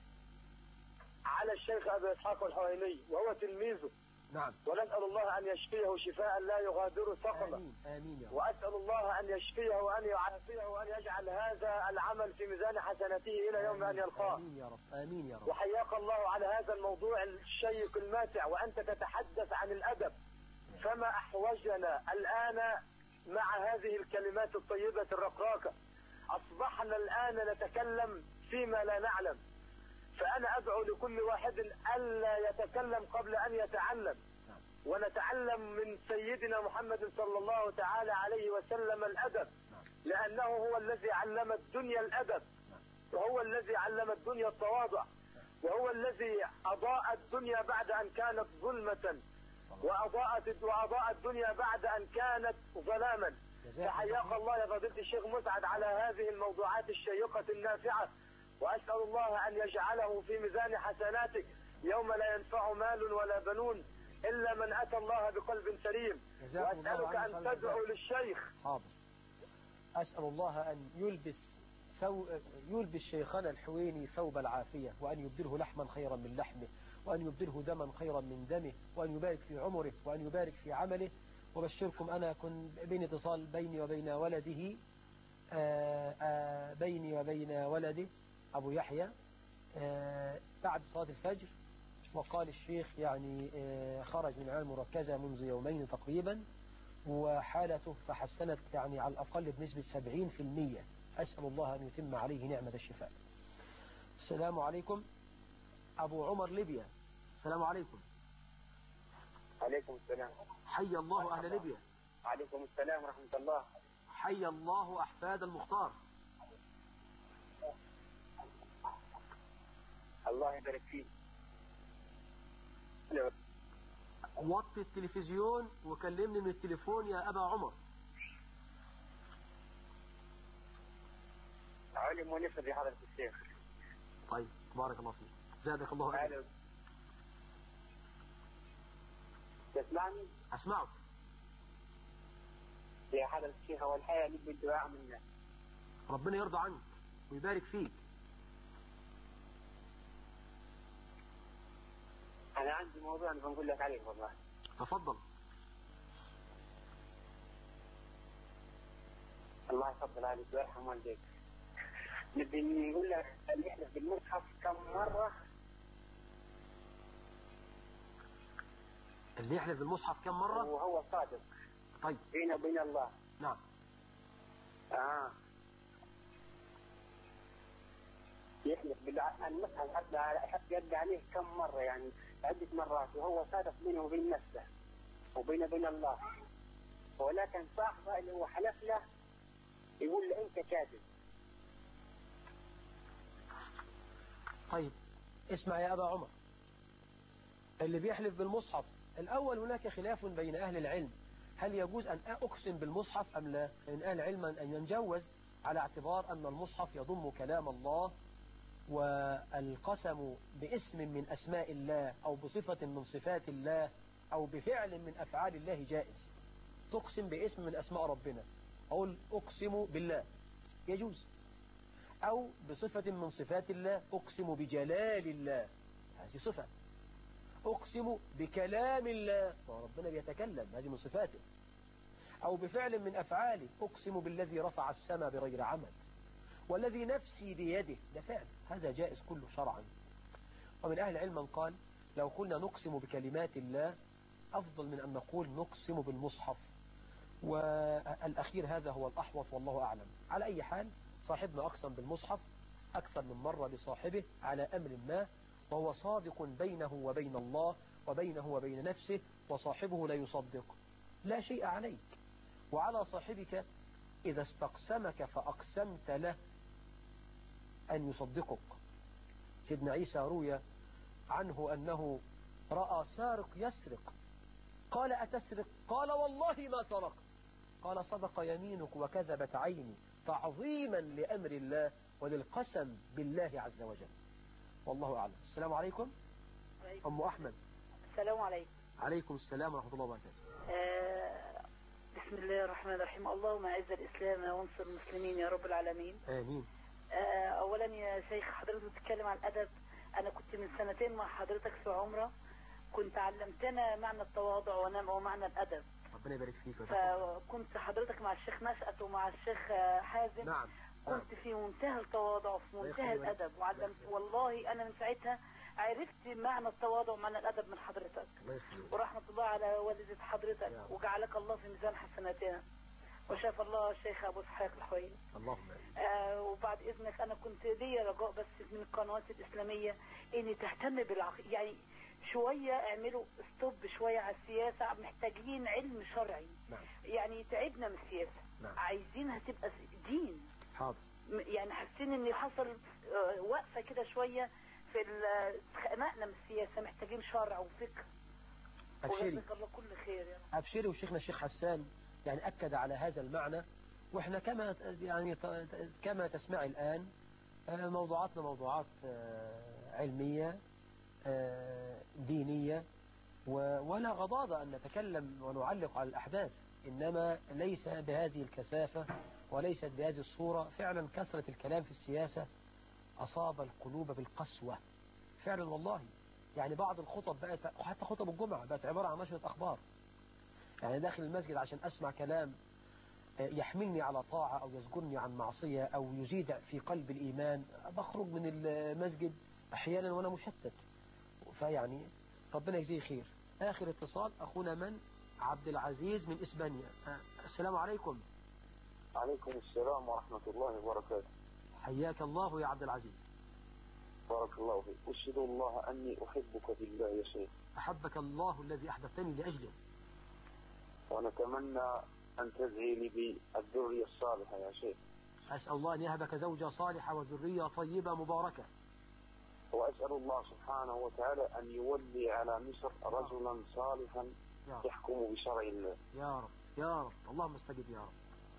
على الشيخ أبي إسحاق الحويني وهو تلميذه. نعم. ونسأل الله أن يشفيه شفاء لا يغادر سقما. آمين آمين يا رب. وأسأل الله أن يشفيه وأن يعافيه وأن يجعل هذا العمل في ميزان حسناته إلى يوم أن يلقاه. آمين يا رب آمين يا رب. وحياك الله على هذا الموضوع الشيق الماتع وأنت تتحدث عن الأدب، فما أحوجنا الآن مع هذه الكلمات الطيبة الرقراقة؟ أصبحنا الآن نتكلم فيما لا نعلم، فأنا أدعو لكل واحد ألا يتكلم قبل أن يتعلم، ونتعلم من سيدنا محمد صلى الله تعالى عليه وسلم الأدب، لأنه هو الذي علم الدنيا الأدب، وهو الذي علم الدنيا التواضع، وهو الذي أضاء الدنيا بعد أن كانت ظلمة، وأضاءت وأضاء الدنيا بعد أن كانت ظلاما. فحياك الله يا فضيلة الشيخ مسعد على هذه الموضوعات الشيقة النافعة، وأسأل الله أن يجعله في ميزان حسناتك يوم لا ينفع مال ولا بنون إلا من أتى الله بقلب سليم. وأسألك أن تدعو للشيخ. حاضر. أسأل الله أن يلبس سو... يلبس شيخنا الحويني ثوب العافية، وأن يبدله لحما خيرا من لحمه، وأن يبدله دما خيرا من دمه، وأن يبارك في عمره، وأن يبارك في عمله. وبشركم أنا كن بين اتصال بيني وبين ولده آآ آآ بيني وبين ولده أبو يحيى بعد صلاة الفجر، وقال الشيخ يعني خرج من العناية المركزة منذ يومين تقريبا، وحالته تحسنت يعني على الأقل بنسبة سبعين في المية. أسأل الله أن يتم عليه نعمة الشفاء. السلام عليكم. أبو عمر ليبيا. السلام عليكم. عليكم السلام. حي الله أهل ليبيا. عليكم السلام ورحمة الله. حي الله أحفاد المختار. الله يبارك فيك. وطي التلفزيون وكلمني من التليفون يا أبا عمر. علم ونسب يا حضرة الشيخ. طيب بارك الله فيك، زادك الله أجر. تسمعني؟ أسمعك يا حضرة الشيخ. أول حاجة لك بالدعاء منا، ربنا يرضى عنك ويبارك فيك. أنا عندي موضوع أنا بنقول لك عليه والله. تفضل. الله يفضل عليك ويرحم والديك. نبي نقول لك اللي يحلف بالمصحف كم مرة؟ اللي يحلف بالمصحف كم مرة؟ وهو صادق. طيب. بينه وبين الله. نعم. آه. يحلف بالمصحف حتى حتى يرجع عليه كم مرة، يعني عدة مرات، وهو صادق بينه وبين نفسه وبينه وبين الله، ولكن صاحبه اللي هو حلف له يقول له أنت كاذب. طيب اسمع يا أبا عمر، اللي بيحلف بالمصحف الأول هناك خلاف بين أهل العلم، هل يجوز أن أقسم بالمصحف أم لا؟ لأن أهل العلم أن ينجوز على اعتبار أن المصحف يضم كلام الله، والقسم باسم من أسماء الله أو بصفة من صفات الله أو بفعل من أفعال الله جائز. تقسم باسم من أسماء ربنا، أقول أقسم بالله يجوز، أو بصفة من صفات الله أقسم بجلال الله، هذه صفة. أقسم بكلام الله، وربنا بيتكلم، هذه من صفاته. أو بفعل من أفعاله، أقسم بالذي رفع السماء بغير عمد والذي نفسي بيده، ده فعل، هذا جائز كله شرعا. ومن أهل العلم من قال لو قلنا نقسم بكلمات الله أفضل من أن نقول نقسم بالمصحف، والأخير هذا هو الأحوط والله أعلم. على أي حال صاحبنا أقسم بالمصحف أكثر من مرة لصاحبه على أمر ما، وهو صادق بينه وبين الله وبينه وبين نفسه، وصاحبه لا يصدق، لا شيء عليك. وعلى صاحبك إذا استقسمك فأقسمت له أن يصدقك. سيدنا عيسى روي عنه أنه رأى سارق يسرق، قال أتسرق؟ قال والله ما سرقت. قال صدق يمينك وكذبت عيني، تعظيما لأمر الله وللقسم بالله عز وجل. والله أعلم. السلام عليكم. عليكم. أم أحمد. السلام عليكم. عليكم السلام ورحمة الله وبركاته. آه بسم الله الرحمن الرحيم. اللهم اعز الإسلام وانصر المسلمين يا رب العالمين. آمين. آه، أولا يا شيخ حضرتك بتتكلم عن الأدب. أنا كنت من سنتين مع حضرتك في عمرة، كنت علمتنا معنى التواضع ومعنى الأدب. ربنا يبارك فيك. فكنت حضرتك مع الشيخ نشأت ومع الشيخ حازم. نعم. كنت في منتهى التواضع وفي منتهى الأدب، وعلمت والله أنا من ساعتها عرفت معنى التواضع ومعنى الأدب من حضرتك. ورحمة الله على والدة حضرتك وجعلك الله في ميزان حسناتنا. وشاف الله الشيخ أبو إسحاق الحويني. اللهم آه وبعد إذنك أنا كنت لي رجاء بس من القنوات الإسلامية إن تهتم بالعقيدة، يعني شوية اعملوا ستوب شوية على السياسة، محتاجين علم شرعي. نعم. يعني تعبنا من السياسة. نعم. عايزينها تبقى دين. حاضر. يعني حاسين ان حصل وقفة كده شوية في اتخانقنا من السياسة، محتاجين شرع وفكر. أبشري. وجزاك الله كل خير يا رب. أبشري. وشيخنا الشيخ حسان يعني أكد على هذا المعنى، وإحنا كما يعني كما تسمع الآن موضوعاتنا موضوعات علمية دينية، ولا غضاضة أن نتكلم ونعلق على الأحداث، إنما ليس بهذه الكثافة وليست بهذه الصورة. فعلا كثرة الكلام في السياسة أصاب القلوب بالقسوة فعلا والله. يعني بعض الخطب بقت، حتى خطب الجمعة بقت عبارة عن نشرة أخبار. يعني داخل المسجد عشان أسمع كلام يحملني على طاعة أو يزجرني عن معصية أو يزيد في قلب الإيمان، بخرج من المسجد أحيانا وأنا مشتت. فيعني ربنا يجزيه خير. آخر اتصال أخونا من عبد العزيز من إسبانيا. السلام عليكم. عليكم السلام ورحمة الله وبركاته. حياك الله يا عبد العزيز. بارك الله فيك. أشهد الله أني أحبك بالله يا شيخ. أحبك الله الذي أحببتني لأجله. ونتمنى أن تدعي لي بالذرية الصالحة يا شيخ. أسأل الله أن يهبك زوجة صالحة وذرية طيبة مباركة. وأسأل الله سبحانه وتعالى أن يولي على مصر رجلا صالحا يحكم بشرع الله. يا رب يا رب. اللهم استجب يا رب.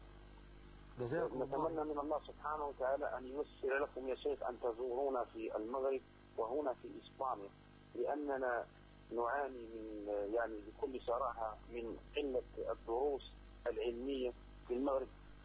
جزاكم الله. نتمنى من الله سبحانه وتعالى أن ييسر لكم يا شيخ أن تزورونا في المغرب وهنا في إسبانيا، لأننا نعاني من يعني بكل صراحة من قلة الدروس العلمية في المغرب.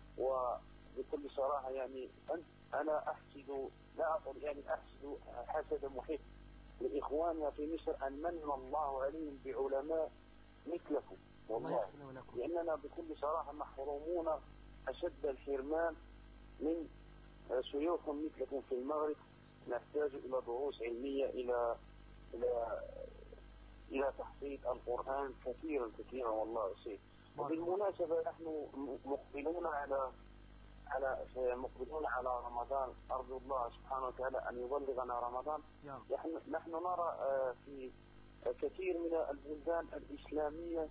وبكل صراحة يعني أنا أحسد، لا أقول يعني أحسد حسد محب لإخواننا في مصر أن من الله عليهم بعلماء مثلكم والله، لأننا بكل صراحة محرومون أشد الحرمان من شيوخ مثلكم في المغرب. نحتاج إلى دروس علمية، إلى إلى إلى تحصيل القرآن كثيرا كثيرا والله شيء. وبالمناسبة نحن مقبلون على على مقبلون على رمضان، أرجو الله سبحانه وتعالى أن يبلغنا رمضان. نحن نحن نرى في كثير من البلدان الإسلامية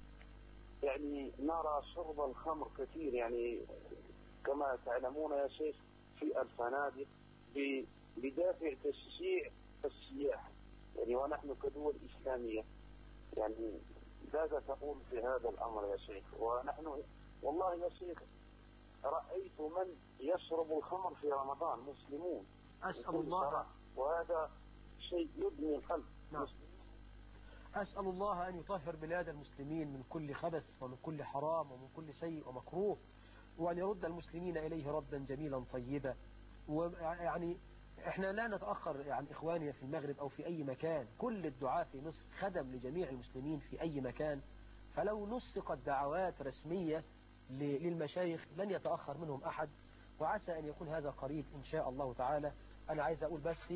يعني نرى شرب الخمر كثير، يعني كما تعلمون يا شيخ في الفنادق بدافع تشجيع السياحة، يعني ونحن كدول إسلامية يعني ماذا تقول في هذا الأمر يا شيخ؟ ونحن والله يا شيخ رأيت من يشرب الخمر في رمضان مسلمون. أسأل الله، وهذا شيء يدمي القلب. نعم. أسأل الله أن يطهر بلاد المسلمين من كل خبث ومن كل حرام ومن كل سيء ومكروه، وأن يرد المسلمين إليه ردا جميلا طيبا. ويعني احنا لا نتأخر يعني إخواننا في المغرب أو في أي مكان، كل الدعاة في مصر خدم لجميع المسلمين في أي مكان، فلو نسقت دعوات رسمية للمشايخ لن يتأخر منهم أحد، وعسى أن يكون هذا قريب إن شاء الله تعالى. أنا عايز أقول بس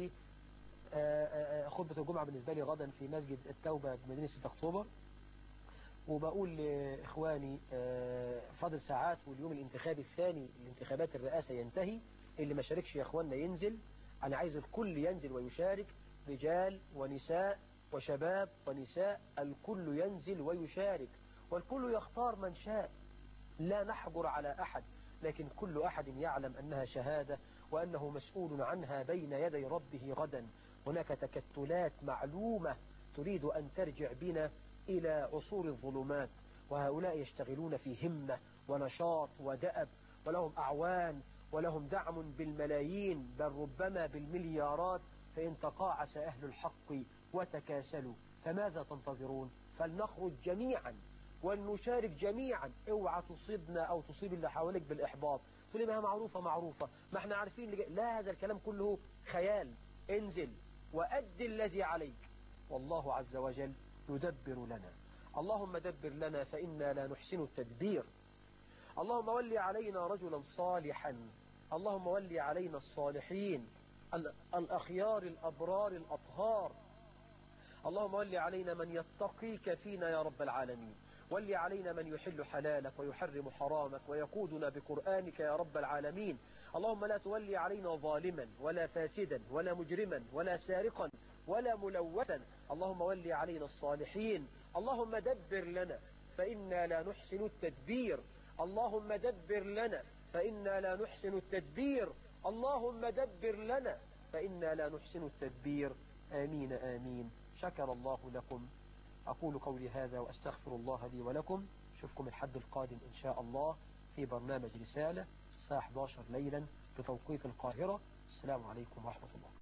خطبة الجمعة بالنسبة لي غدا في مسجد التوبة بمدينة ستة أكتوبر، وبقول لإخواني فاضل ساعات واليوم الانتخابي الثاني لانتخابات الرئاسة ينتهي، اللي ما شاركش يا إخواننا ينزل. أنا عايز الكل ينزل ويشارك، رجال ونساء وشباب ونساء، الكل ينزل ويشارك، والكل يختار من شاء، لا نحجر على أحد، لكن كل أحد يعلم أنها شهادة وأنه مسؤول عنها بين يدي ربه غدا. هناك تكتلات معلومة تريد أن ترجع بنا إلى عصور الظلمات، وهؤلاء يشتغلون في همة ونشاط ودأب، ولهم أعوان ولهم دعم بالملايين بل ربما بالمليارات. فإن تقاعس أهل الحق وتكاسلوا فماذا تنتظرون؟ فلنخرج جميعا ولنشارك جميعا. اوعى تصيبنا أو تصيب اللي حواليك بالإحباط، تقول لي ما معروفة معروفة، ما احنا عارفين اللي... لا، هذا الكلام كله خيال. انزل وأدي الذي عليك، والله عز وجل يدبر لنا. اللهم دبر لنا فإنا لا نحسن التدبير. اللهم ولي علينا رجلا صالحا، اللهم ولي علينا الصالحين الأخيار الأبرار الأطهار. اللهم ولي علينا من يتقيك فينا يا رب العالمين، ولي علينا من يحل حلالك ويحرم حرامك ويقودنا بقرآنك يا رب العالمين. اللهم لا تولي علينا ظالما ولا فاسدا ولا مجرما ولا سارقا ولا ملوثا. اللهم ولي علينا الصالحين. اللهم دبر لنا فإنا لا نحسن التدبير. اللهم دبر لنا فإنا لا نحسن التدبير. اللهم دبر لنا فإنا لا نحسن التدبير. آمين آمين. شكر الله لكم. أقول قولي هذا وأستغفر الله لي ولكم. أشوفكم الحد القادم إن شاء الله في برنامج رسالة الساعة إحدى عشرة ليلا بتوقيت القاهرة. السلام عليكم ورحمة الله.